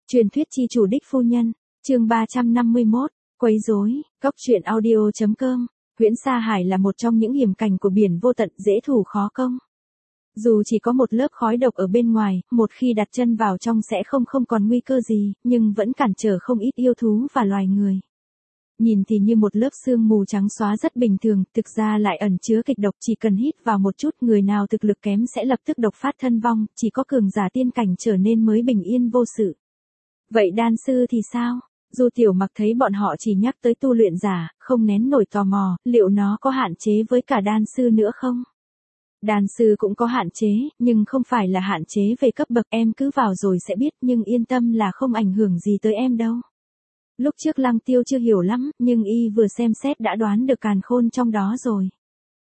Truyền thuyết chi chủ đích phu nhân, chương 351, quấy rối, góc truyện audio.com. Huyễn Sa Hải là một trong những hiểm cảnh của biển vô tận, dễ thủ khó công. Dù chỉ có một lớp khói độc ở bên ngoài, một khi đặt chân vào trong sẽ không còn nguy cơ gì, nhưng vẫn cản trở không ít yêu thú và loài người. Nhìn thì như một lớp sương mù trắng xóa rất bình thường, thực ra lại ẩn chứa kịch độc, chỉ cần hít vào một chút, người nào thực lực kém sẽ lập tức độc phát thân vong, chỉ có cường giả tiên cảnh trở nên mới bình yên vô sự. Vậy đan sư thì sao? Du Tiểu Mặc thấy bọn họ chỉ nhắc tới tu luyện giả, không nén nổi tò mò, liệu nó có hạn chế với cả đan sư nữa không? Đan sư cũng có hạn chế, nhưng không phải là hạn chế về cấp bậc, em cứ vào rồi sẽ biết, nhưng yên tâm là không ảnh hưởng gì tới em đâu. Lúc trước Lăng Tiêu chưa hiểu lắm, nhưng y vừa xem xét đã đoán được càn khôn trong đó rồi.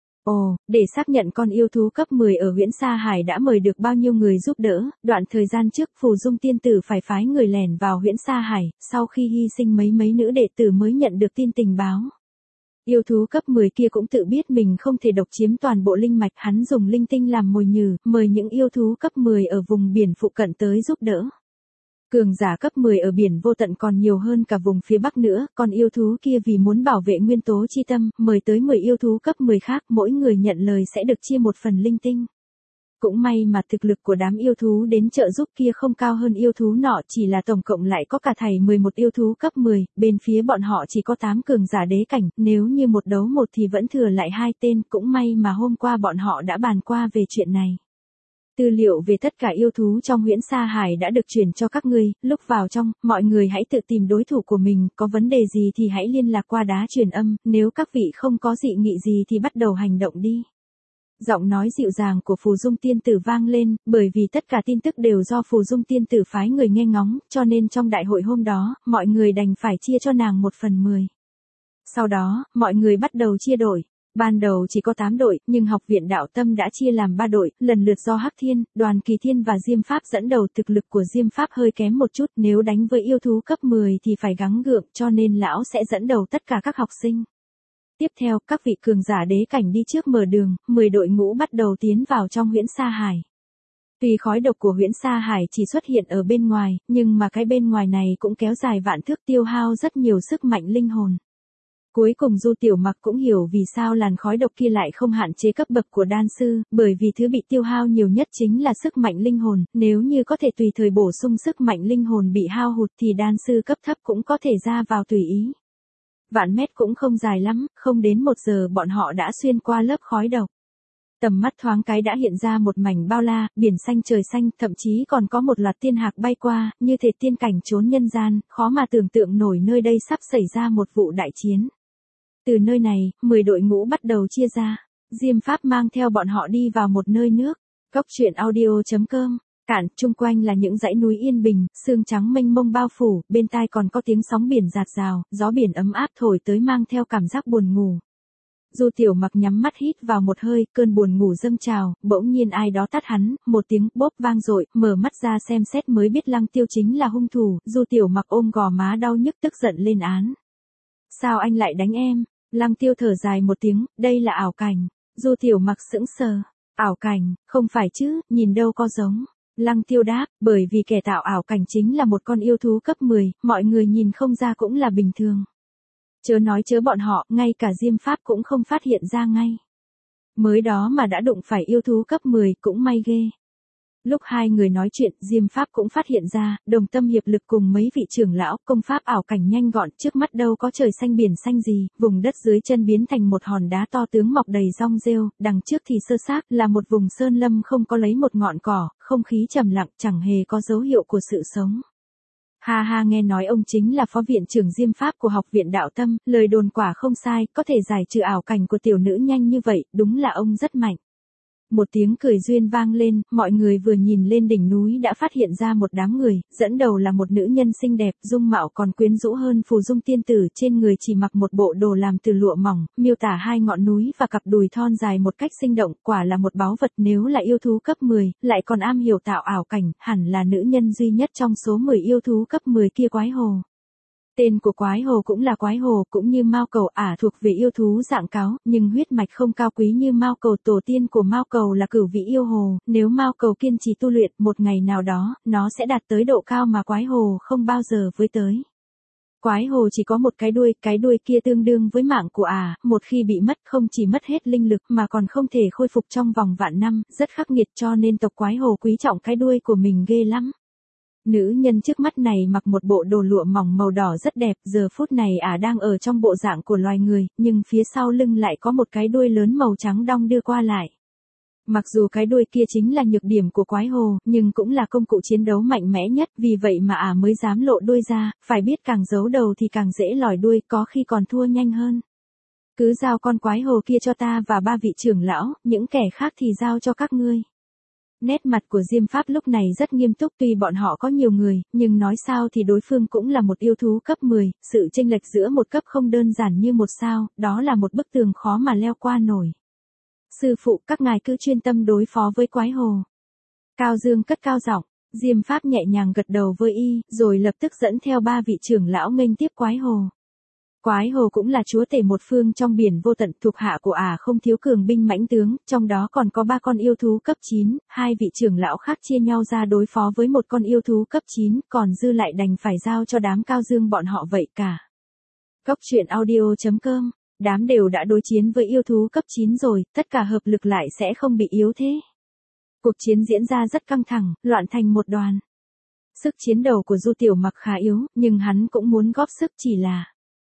Ồ, để xác nhận con yêu thú cấp 10 ở Huyễn Sa Hải đã mời được bao nhiêu người giúp đỡ, đoạn thời gian trước Phù Dung tiên tử phải phái người lẻn vào Huyễn Sa Hải, sau khi hy sinh mấy nữ đệ tử mới nhận được tin tình báo. Yêu thú cấp 10 kia cũng tự biết mình không thể độc chiếm toàn bộ linh mạch, hắn dùng linh tinh làm mồi nhử, mời những yêu thú cấp 10 ở vùng biển phụ cận tới giúp đỡ. Cường giả cấp 10 ở biển vô tận còn nhiều hơn cả vùng phía Bắc nữa, còn yêu thú kia vì muốn bảo vệ nguyên tố chi tâm, mời tới 10 yêu thú cấp 10 khác, mỗi người nhận lời sẽ được chia một phần linh tinh. Cũng may mà thực lực của đám yêu thú đến trợ giúp kia không cao hơn yêu thú nọ, chỉ là tổng cộng lại có cả thảy 11 yêu thú cấp 10, bên phía bọn họ chỉ có 8 cường giả đế cảnh, nếu như một đấu một thì vẫn thừa lại 2 tên, cũng may mà hôm qua bọn họ đã bàn qua về chuyện này. Tư liệu về tất cả yêu thú trong Huyễn Sa Hải đã được truyền cho các ngươi, lúc vào trong, mọi người hãy tự tìm đối thủ của mình, có vấn đề gì thì hãy liên lạc qua đá truyền âm, nếu các vị không có dị nghị gì thì bắt đầu hành động đi. Giọng nói dịu dàng của Phù Dung tiên tử vang lên, bởi vì tất cả tin tức đều do Phù Dung tiên tử phái người nghe ngóng, cho nên trong đại hội hôm đó, mọi người đành phải chia cho nàng 1/10. Sau đó, mọi người bắt đầu chia đội. Ban đầu chỉ có 8 đội, nhưng học viện đạo tâm đã chia làm 3 đội, lần lượt do Hắc Thiên, Đoàn Kỳ Thiên và Diêm Pháp dẫn đầu. Thực lực của Diêm Pháp hơi kém một chút, nếu đánh với yêu thú cấp 10 thì phải gắng gượng, cho nên lão sẽ dẫn đầu tất cả các học sinh. Tiếp theo, các vị cường giả đế cảnh đi trước mở đường, 10 đội ngũ bắt đầu tiến vào trong Huyễn Sa Hải. Tuy khói độc của Huyễn Sa Hải chỉ xuất hiện ở bên ngoài, nhưng mà cái bên ngoài này cũng kéo dài vạn thước, tiêu hao rất nhiều sức mạnh linh hồn. Cuối cùng Du Tiểu Mặc cũng hiểu vì sao làn khói độc kia lại không hạn chế cấp bậc của đan sư, bởi vì thứ bị tiêu hao nhiều nhất chính là sức mạnh linh hồn, nếu như có thể tùy thời bổ sung sức mạnh linh hồn bị hao hụt thì đan sư cấp thấp cũng có thể ra vào tùy ý. Vạn mét cũng không dài lắm, không đến 1 giờ bọn họ đã xuyên qua lớp khói độc. Tầm mắt thoáng cái đã hiện ra một mảnh bao la, biển xanh trời xanh, thậm chí còn có một loạt tiên hạc bay qua, như thể tiên cảnh trốn nhân gian, khó mà tưởng tượng nổi nơi đây sắp xảy ra một vụ đại chiến. Từ nơi này, 10 đội ngũ bắt đầu chia ra. Diêm Pháp mang theo bọn họ đi vào một nơi nước. Góc truyện audio.com. Cạn, chung quanh là những dãy núi yên bình, sương trắng mênh mông bao phủ, bên tai còn có tiếng sóng biển rạt rào, gió biển ấm áp thổi tới mang theo cảm giác buồn ngủ. Du Tiểu Mặc nhắm mắt hít vào một hơi, cơn buồn ngủ dâng trào, bỗng nhiên ai đó tát hắn, một tiếng bốp vang dội, mở mắt ra xem xét mới biết Lăng Tiêu chính là hung thủ. Du Tiểu Mặc ôm gò má đau nhức tức giận lên án. Sao anh lại đánh em? Lăng Tiêu thở dài một tiếng, đây là ảo cảnh. Du Tiểu Mặc sững sờ. Ảo cảnh, không phải chứ, nhìn đâu có giống. Lăng Tiêu đáp, bởi vì kẻ tạo ảo cảnh chính là một con yêu thú cấp 10, mọi người nhìn không ra cũng là bình thường. Chớ nói chớ bọn họ, ngay cả Diêm Pháp cũng không phát hiện ra ngay. Mới đó mà đã đụng phải yêu thú cấp 10, cũng may ghê. Lúc hai người nói chuyện, Diêm Pháp cũng phát hiện ra, đồng tâm hiệp lực cùng mấy vị trưởng lão, công pháp ảo cảnh nhanh gọn, trước mắt đâu có trời xanh biển xanh gì, vùng đất dưới chân biến thành một hòn đá to tướng mọc đầy rong rêu, đằng trước thì sơ xác là một vùng sơn lâm không có lấy một ngọn cỏ, không khí trầm lặng, chẳng hề có dấu hiệu của sự sống. Ha ha, nghe nói ông chính là phó viện trưởng Diêm Pháp của học viện đạo tâm, lời đồn quả không sai, có thể giải trừ ảo cảnh của tiểu nữ nhanh như vậy, đúng là ông rất mạnh. Một tiếng cười duyên vang lên, mọi người vừa nhìn lên đỉnh núi đã phát hiện ra một đám người, dẫn đầu là một nữ nhân xinh đẹp, dung mạo còn quyến rũ hơn Phù Dung tiên tử, trên người chỉ mặc một bộ đồ làm từ lụa mỏng, miêu tả 2 ngọn núi và cặp đùi thon dài một cách sinh động, quả là một báu vật. Nếu là yêu thú cấp 10, lại còn am hiểu tạo ảo cảnh, hẳn là nữ nhân duy nhất trong số 10 yêu thú cấp 10 kia quái hồ. Tên của quái hồ cũng là quái hồ, cũng như mao cầu thuộc về yêu thú dạng cáo, nhưng huyết mạch không cao quý như mao cầu. Tổ tiên của mao cầu là cửu vị yêu hồ, nếu mao cầu kiên trì tu luyện, một ngày nào đó, nó sẽ đạt tới độ cao mà quái hồ không bao giờ với tới. Quái hồ chỉ có một cái đuôi kia tương đương với mạng của một khi bị mất không chỉ mất hết linh lực mà còn không thể khôi phục trong vòng vạn năm, rất khắc nghiệt cho nên tộc quái hồ quý trọng cái đuôi của mình ghê lắm. Nữ nhân trước mắt này mặc một bộ đồ lụa mỏng màu đỏ rất đẹp, giờ phút này đang ở trong bộ dạng của loài người, nhưng phía sau lưng lại có một cái đuôi lớn màu trắng đong đưa qua lại. Mặc dù cái đuôi kia chính là nhược điểm của quái hồ, nhưng cũng là công cụ chiến đấu mạnh mẽ nhất, vì vậy mà mới dám lộ đuôi ra, phải biết càng giấu đầu thì càng dễ lòi đuôi, có khi còn thua nhanh hơn. Cứ giao con quái hồ kia cho ta và 3 vị trưởng lão, những kẻ khác thì giao cho các ngươi. Nét mặt của Diêm Pháp lúc này rất nghiêm túc, tuy bọn họ có nhiều người, nhưng nói sao thì đối phương cũng là một yêu thú cấp 10, sự chênh lệch giữa một cấp không đơn giản như một sao, đó là một bức tường khó mà leo qua nổi. Sư phụ, các ngài cứ chuyên tâm đối phó với quái hồ. Cao Dương cất cao giọng, Diêm Pháp nhẹ nhàng gật đầu với y, rồi lập tức dẫn theo 3 vị trưởng lão nghênh tiếp quái hồ. Quái hồ cũng là chúa tể một phương trong biển vô tận, thuộc hạ của không thiếu cường binh mãnh tướng, trong đó còn có 3 con yêu thú cấp 9, 2 vị trưởng lão khác chia nhau ra đối phó với một con yêu thú cấp 9, còn dư lại đành phải giao cho đám Cao Dương bọn họ vậy cả. Cốc truyện audio.com, đám đều đã đối chiến với yêu thú cấp 9 rồi, tất cả hợp lực lại sẽ không bị yếu thế. Cuộc chiến diễn ra rất căng thẳng, loạn thành một đoàn. Sức chiến đầu của Du Tiểu Mặc khá yếu, nhưng hắn cũng muốn góp sức, chỉ là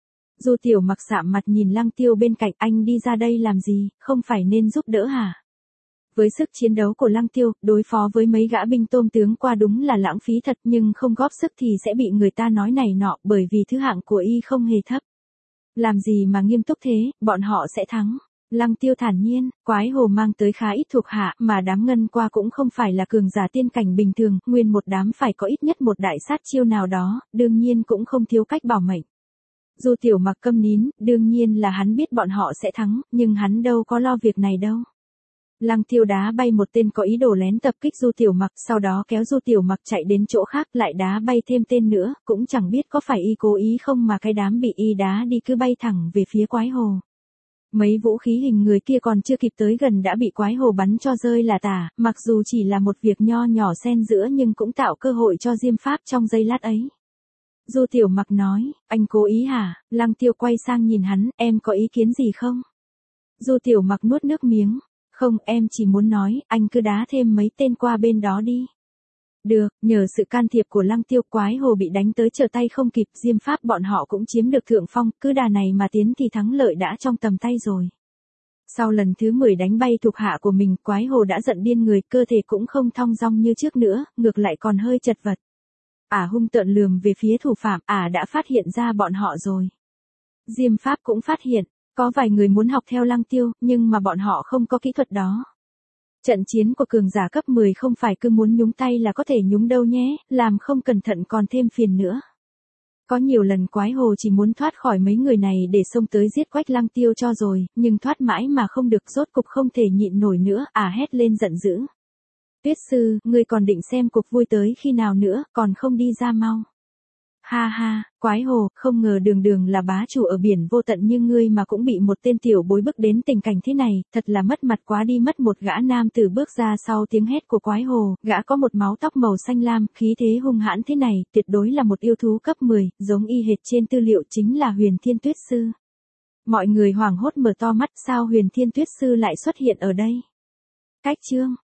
Du Tiểu Mặc sạm mặt nhìn Lăng Tiêu bên cạnh, anh đi ra đây làm gì, không phải nên giúp đỡ hả? Với sức chiến đấu của Lăng Tiêu, đối phó với mấy gã binh tôm tướng qua đúng là lãng phí thật, nhưng không góp sức thì sẽ bị người ta nói này nọ, bởi vì thứ hạng của y không hề thấp. Làm gì mà nghiêm túc thế, bọn họ sẽ thắng. Lăng Tiêu thản nhiên, quái hồ mang tới khá ít thuộc hạ, mà đám ngân qua cũng không phải là cường giả tiên cảnh bình thường, nguyên một đám phải có ít nhất một đại sát chiêu nào đó, đương nhiên cũng không thiếu cách bảo mệnh. Du Tiểu Mặc câm nín, đương nhiên là hắn biết bọn họ sẽ thắng, nhưng hắn đâu có lo việc này đâu. Lăng Tiêu đá bay một tên có ý đồ lén tập kích Du Tiểu Mặc, sau đó kéo Du Tiểu Mặc chạy đến chỗ khác, lại đá bay thêm tên nữa, cũng chẳng biết có phải y cố ý không mà cái đám bị y đá đi cứ bay thẳng về phía quái hồ. Mấy vũ khí hình người kia còn chưa kịp tới gần đã bị quái hồ bắn cho rơi là tả, mặc dù chỉ là một việc nho nhỏ xen giữa nhưng cũng tạo cơ hội cho Diêm Pháp trong giây lát ấy. Du Tiểu Mặc nói, anh cố ý hả? Lăng Tiêu quay sang nhìn hắn, em có ý kiến gì không? Du Tiểu Mặc nuốt nước miếng, không, em chỉ muốn nói, anh cứ đá thêm mấy tên qua bên đó đi. Được, nhờ sự can thiệp của Lăng Tiêu, quái hồ bị đánh tới trở tay không kịp, Diêm Pháp bọn họ cũng chiếm được thượng phong, cứ đà này mà tiến thì thắng lợi đã trong tầm tay rồi. Sau lần thứ 10 đánh bay thuộc hạ của mình, quái hồ đã giận điên người, cơ thể cũng không thong dong như trước nữa, ngược lại còn hơi chật vật. Hung tợn lườm về phía thủ phạm, đã phát hiện ra bọn họ rồi. Diêm Pháp cũng phát hiện, có vài người muốn học theo Lăng Tiêu, nhưng mà bọn họ không có kỹ thuật đó. Trận chiến của cường giả cấp 10 không phải cứ muốn nhúng tay là có thể nhúng đâu nhé, làm không cẩn thận còn thêm phiền nữa. Có nhiều lần quái hồ chỉ muốn thoát khỏi mấy người này để xông tới giết quách Lăng Tiêu cho rồi, nhưng thoát mãi mà không được, rốt cục không thể nhịn nổi nữa, hét lên giận dữ. Tuyết sư, ngươi còn định xem cuộc vui tới khi nào nữa, còn không đi ra mau. Ha ha, quái hồ, không ngờ đường là bá chủ ở biển vô tận như ngươi mà cũng bị một tên tiểu bối bức đến tình cảnh thế này, thật là mất mặt quá đi mất. Một gã nam tử bước ra sau tiếng hét của quái hồ, gã có một mái tóc màu xanh lam, khí thế hung hãn thế này, tuyệt đối là một yêu thú cấp 10, giống y hệt trên tư liệu chính là Huyền Thiên Tuyết Sư. Mọi người hoảng hốt mở to mắt, sao Huyền Thiên Tuyết Sư lại xuất hiện ở đây? Cách chương